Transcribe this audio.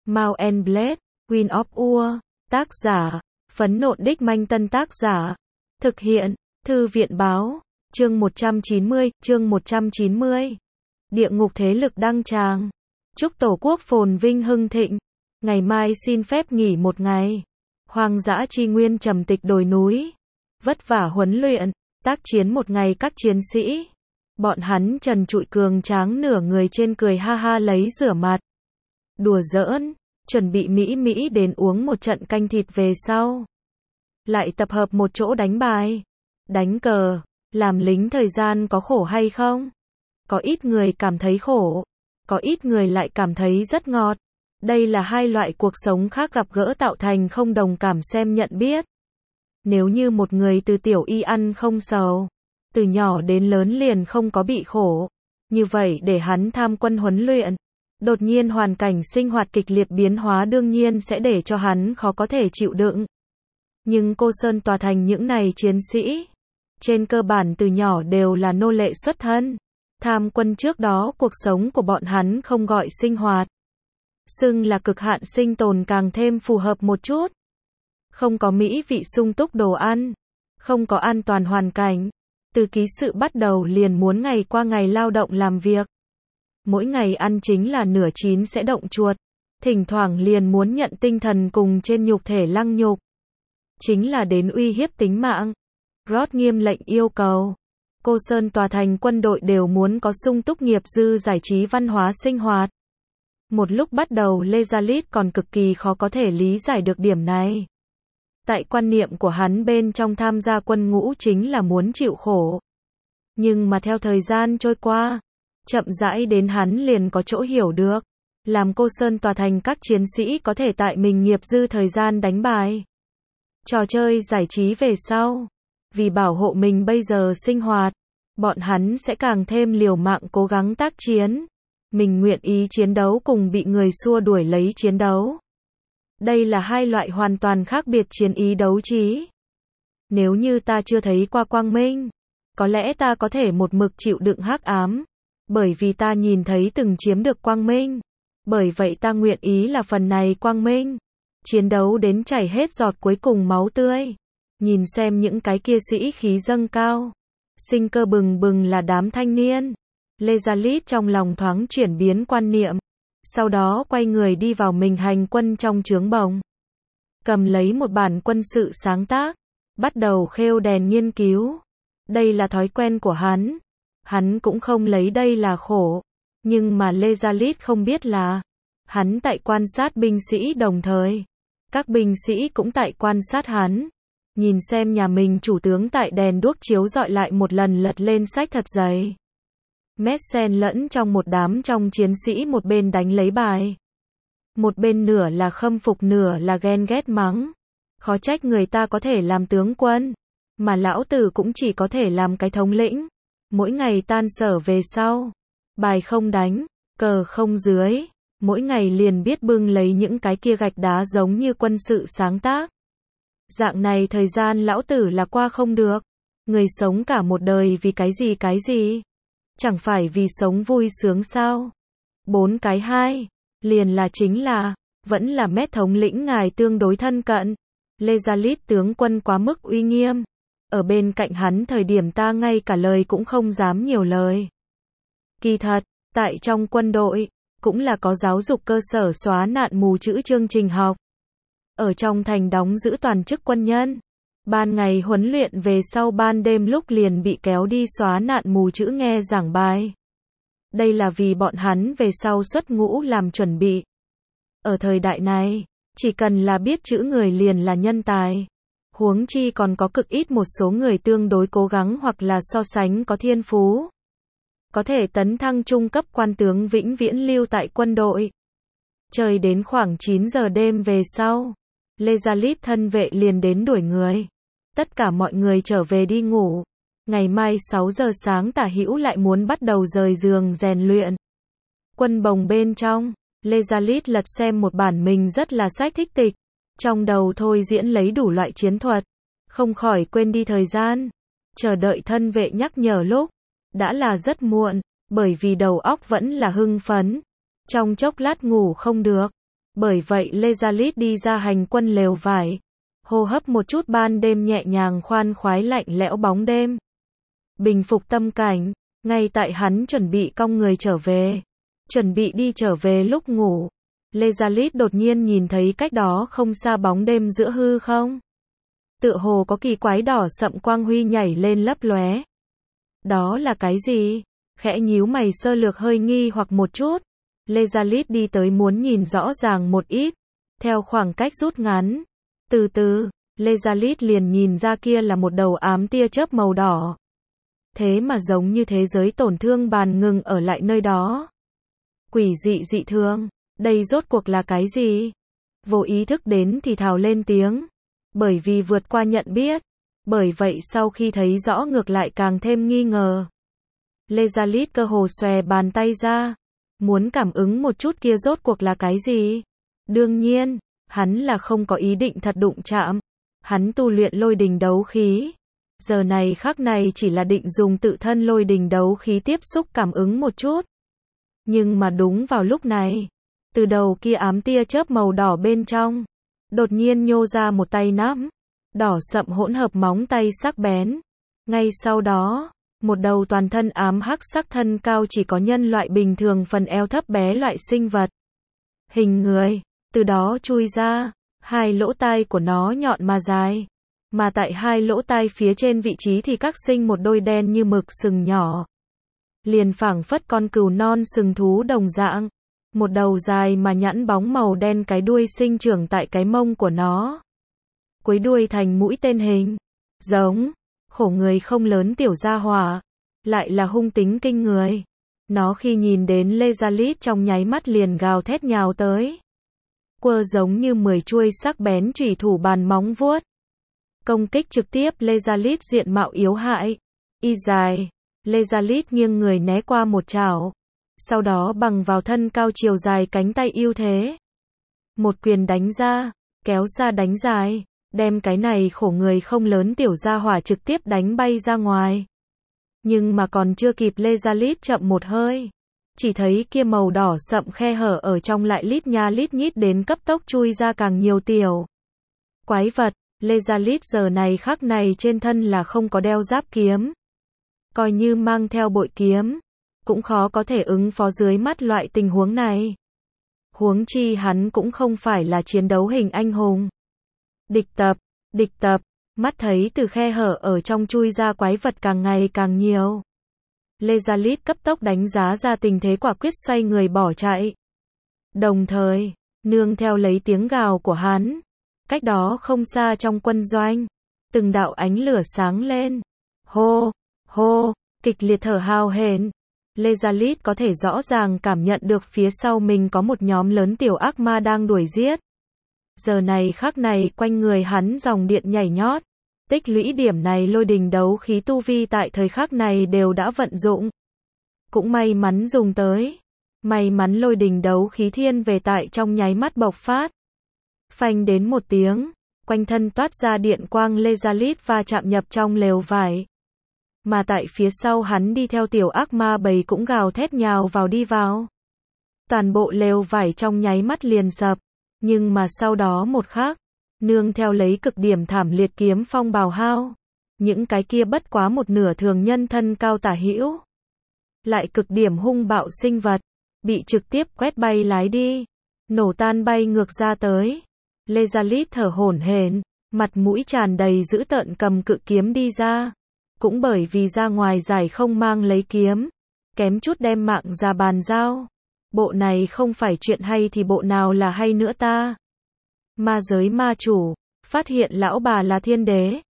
Mount and Blade, Queen of War, tác giả, Phấn Nộn Đích Manh Tân tác giả, thực hiện, Thư viện báo, chương 190, Địa ngục thế lực đăng tràng, chúc Tổ quốc phồn vinh hưng thịnh, ngày mai xin phép nghỉ một ngày, hoang dã chi nguyên trầm tịch đồi núi, vất vả huấn luyện, tác chiến một ngày các chiến sĩ, bọn hắn trần trụi cường tráng nửa người trên cười ha ha lấy rửa mặt, đùa giỡn, chuẩn bị mỹ đến uống một trận canh thịt về sau. Lại tập hợp một chỗ đánh bài, đánh cờ, làm lính thời gian có khổ hay không? Có ít người cảm thấy khổ, có ít người lại cảm thấy rất ngọt. Đây là hai loại cuộc sống khác gặp gỡ tạo thành không đồng cảm xem nhận biết. Nếu như một người từ tiểu y ăn không sầu, từ nhỏ đến lớn liền không có bị khổ, như vậy để hắn tham quân huấn luyện, đột nhiên hoàn cảnh sinh hoạt kịch liệt biến hóa đương nhiên sẽ để cho hắn khó có thể chịu đựng. Nhưng Cô Sơn Tòa Thành những này chiến sĩ, trên cơ bản từ nhỏ đều là nô lệ xuất thân. Tham quân trước đó cuộc sống của bọn hắn không gọi sinh hoạt, xưng là cực hạn sinh tồn càng thêm phù hợp một chút. Không có mỹ vị sung túc đồ ăn, không có an toàn hoàn cảnh, từ ký sự bắt đầu liền muốn ngày qua ngày lao động làm việc. Mỗi ngày ăn chính là nửa chín sẽ động chuột, thỉnh thoảng liền muốn nhận tinh thần cùng trên nhục thể lăng nhục. Chính là đến uy hiếp tính mạng. Roth nghiêm lệnh yêu cầu. Cô Sơn Tòa Thành quân đội đều muốn có sung túc nghiệp dư giải trí văn hóa sinh hoạt. Một lúc bắt đầu Lê Gia Lít còn cực kỳ khó có thể lý giải được điểm này. Tại quan niệm của hắn bên trong tham gia quân ngũ chính là muốn chịu khổ. Nhưng mà theo thời gian trôi qua, chậm rãi đến hắn liền có chỗ hiểu được. Làm Cô Sơn Tòa Thành các chiến sĩ có thể tại mình nghiệp dư thời gian đánh bài, trò chơi giải trí về sau. Vì bảo hộ mình bây giờ sinh hoạt, bọn hắn sẽ càng thêm liều mạng cố gắng tác chiến. Mình nguyện ý chiến đấu cùng bị người xua đuổi lấy chiến đấu. Đây là hai loại hoàn toàn khác biệt chiến ý đấu trí. Nếu như ta chưa thấy qua quang minh, có lẽ ta có thể một mực chịu đựng hắc ám. Bởi vì ta nhìn thấy từng chiếm được quang minh. Bởi vậy ta nguyện ý là phần này quang minh. Chiến đấu đến chảy hết giọt cuối cùng máu tươi. Nhìn xem những cái kia sĩ khí dâng cao, sinh cơ bừng bừng là đám thanh niên. Lê Gia Lít trong lòng thoáng chuyển biến quan niệm, sau đó quay người đi vào mình hành quân trong trướng bồng. Cầm lấy một bản quân sự sáng tác, bắt đầu khêu đèn nghiên cứu. Đây là thói quen của hắn. Hắn cũng không lấy đây là khổ, nhưng mà Lê Gia Lít không biết là hắn tại quan sát binh sĩ đồng thời, các binh sĩ cũng tại quan sát hắn. Nhìn xem nhà mình chủ tướng tại đèn đuốc chiếu dọi lại một lần lật lên sách thật dày. Mét xen lẫn trong một đám trong chiến sĩ một bên đánh lấy bài. Một bên nửa là khâm phục nửa là ghen ghét mắng. Khó trách người ta có thể làm tướng quân, mà lão tử cũng chỉ có thể làm cái thống lĩnh. Mỗi ngày tan sở về sau, bài không đánh, cờ không dưới, mỗi ngày liền biết bưng lấy những cái kia gạch đá giống như quân sự sáng tác. Dạng này thời gian lão tử là qua không được. Người sống cả một đời vì cái gì? Chẳng phải vì sống vui sướng sao? 4 cái 2, liền là chính là, vẫn là Mét thống lĩnh ngài tương đối thân cận. Lê Gia Lít tướng quân quá mức uy nghiêm. Ở bên cạnh hắn thời điểm ta ngay cả lời cũng không dám nhiều lời. Kỳ thật, tại trong quân đội, cũng là có giáo dục cơ sở xóa nạn mù chữ chương trình học. Ở trong thành đóng giữ toàn chức quân nhân. Ban ngày huấn luyện về sau ban đêm lúc liền bị kéo đi xóa nạn mù chữ nghe giảng bài. Đây là vì bọn hắn về sau xuất ngũ làm chuẩn bị. Ở thời đại này, chỉ cần là biết chữ người liền là nhân tài. Huống chi còn có cực ít một số người tương đối cố gắng hoặc là so sánh có thiên phú. Có thể tấn thăng trung cấp quan tướng vĩnh viễn lưu tại quân đội. Trời đến khoảng 9 giờ đêm về sau, Lê Gia Lít thân vệ liền đến đuổi người. Tất cả mọi người trở về đi ngủ. Ngày mai 6 giờ sáng tả hữu lại muốn bắt đầu rời giường rèn luyện. Quân bồng bên trong, Lê Gia Lít lật xem một bản mình rất là sách thích tịch. Trong đầu thôi diễn lấy đủ loại chiến thuật. Không khỏi quên đi thời gian. Chờ đợi thân vệ nhắc nhở lúc. Đã là rất muộn, bởi vì đầu óc vẫn là hưng phấn. Trong chốc lát ngủ không được. Bởi vậy Lezalit đi ra hành quân lều vải, hô hấp một chút ban đêm nhẹ nhàng khoan khoái lạnh lẽo bóng đêm. Bình phục tâm cảnh, ngay tại hắn chuẩn bị cong người trở về, chuẩn bị đi trở về lúc ngủ, Lezalit đột nhiên nhìn thấy cách đó không xa bóng đêm giữa hư không. Tựa hồ có kỳ quái đỏ sậm quang huy nhảy lên lấp lóe. Đó là cái gì? Khẽ nhíu mày sơ lược hơi nghi hoặc một chút. Lezalit đi tới muốn nhìn rõ ràng một ít. Theo khoảng cách rút ngắn. Từ từ, Lezalit liền nhìn ra kia là một đầu ám tia chớp màu đỏ. Thế mà giống như thế giới tổn thương bàn ngừng ở lại nơi đó. Quỷ dị dị thương, đây rốt cuộc là cái gì? Vô ý thức đến thì thào lên tiếng. Bởi vì vượt qua nhận biết. Bởi vậy sau khi thấy rõ ngược lại càng thêm nghi ngờ. Lezalit cơ hồ xòe bàn tay ra. Muốn cảm ứng một chút kia rốt cuộc là cái gì? Đương nhiên, hắn là không có ý định thật đụng chạm. Hắn tu luyện lôi đình đấu khí. Giờ này khắc này chỉ là định dùng tự thân lôi đình đấu khí tiếp xúc cảm ứng một chút. Nhưng mà đúng vào lúc này, từ đầu kia ám tia chớp màu đỏ bên trong, đột nhiên nhô ra một tay nắm, đỏ sậm hỗn hợp móng tay sắc bén. Ngay sau đó, một đầu toàn thân ám hắc sắc thân cao chỉ có nhân loại bình thường phần eo thấp bé loại sinh vật. Hình người, từ đó chui ra, hai lỗ tai của nó nhọn mà dài. Mà tại hai lỗ tai phía trên vị trí thì các sinh một đôi đen như mực sừng nhỏ. Liền phảng phất con cừu non sừng thú đồng dạng. Một đầu dài mà nhẵn bóng màu đen cái đuôi sinh trưởng tại cái mông của nó. Cuối đuôi thành mũi tên hình. Giống. Khổ người không lớn tiểu gia hỏa. Lại là hung tính kinh người. Nó khi nhìn đến Lezalit trong nháy mắt liền gào thét nhào tới. Quơ giống như 10 chuôi sắc bén chủy thủ bàn móng vuốt. Công kích trực tiếp Lezalit diện mạo yếu hại. Y dài. Lezalit nghiêng người né qua một chảo. Sau đó bằng vào thân cao chiều dài cánh tay ưu thế. Một quyền đánh ra, kéo xa đánh dài, đem cái này khổ người không lớn tiểu gia hỏa trực tiếp đánh bay ra ngoài. Nhưng mà còn chưa kịp Lezalit chậm một hơi. Chỉ thấy kia màu đỏ sậm khe hở ở trong lại lít nha lít nhít đến cấp tốc chui ra càng nhiều tiểu quái vật. Lezalit giờ này khắc này trên thân là không có đeo giáp kiếm. Coi như mang theo bội kiếm, cũng khó có thể ứng phó dưới mắt loại tình huống này. Huống chi hắn cũng không phải là chiến đấu hình anh hùng. Địch tập, mắt thấy từ khe hở ở trong chui ra quái vật càng ngày càng nhiều. Lezalit cấp tốc đánh giá ra tình thế quả quyết xoay người bỏ chạy. Đồng thời, nương theo lấy tiếng gào của hắn. Cách đó không xa trong quân doanh, từng đạo ánh lửa sáng lên. Hô, hô, kịch liệt thở hào hển. Lezalit có thể rõ ràng cảm nhận được phía sau mình có một nhóm lớn tiểu ác ma đang đuổi giết. Giờ này khắc này quanh người hắn dòng điện nhảy nhót. Tích lũy điểm này lôi đình đấu khí tu vi tại thời khắc này đều đã vận dụng. Cũng may mắn dùng tới. May mắn lôi đình đấu khí thiên về tại trong nháy mắt bộc phát. Phanh đến một tiếng, quanh thân toát ra điện quang Lezalit va chạm nhập trong lều vải. Mà tại phía sau hắn đi theo tiểu ác ma bầy cũng gào thét nhào vào đi vào. Toàn bộ lều vải trong nháy mắt liền sập, nhưng mà sau đó một khắc, nương theo lấy cực điểm thảm liệt kiếm phong bào hao, những cái kia bất quá một nửa thường nhân thân cao tả hữu, lại cực điểm hung bạo sinh vật, bị trực tiếp quét bay lái đi, nổ tan bay ngược ra tới. Lezalit thở hổn hển, mặt mũi tràn đầy dữ tợn cầm cự kiếm đi ra. Cũng bởi vì ra ngoài giải không mang lấy kiếm, kém chút đem mạng ra bàn giao. Bộ này không phải chuyện hay thì bộ nào là hay nữa ta. Ma giới ma chủ, phát hiện lão bà là thiên đế,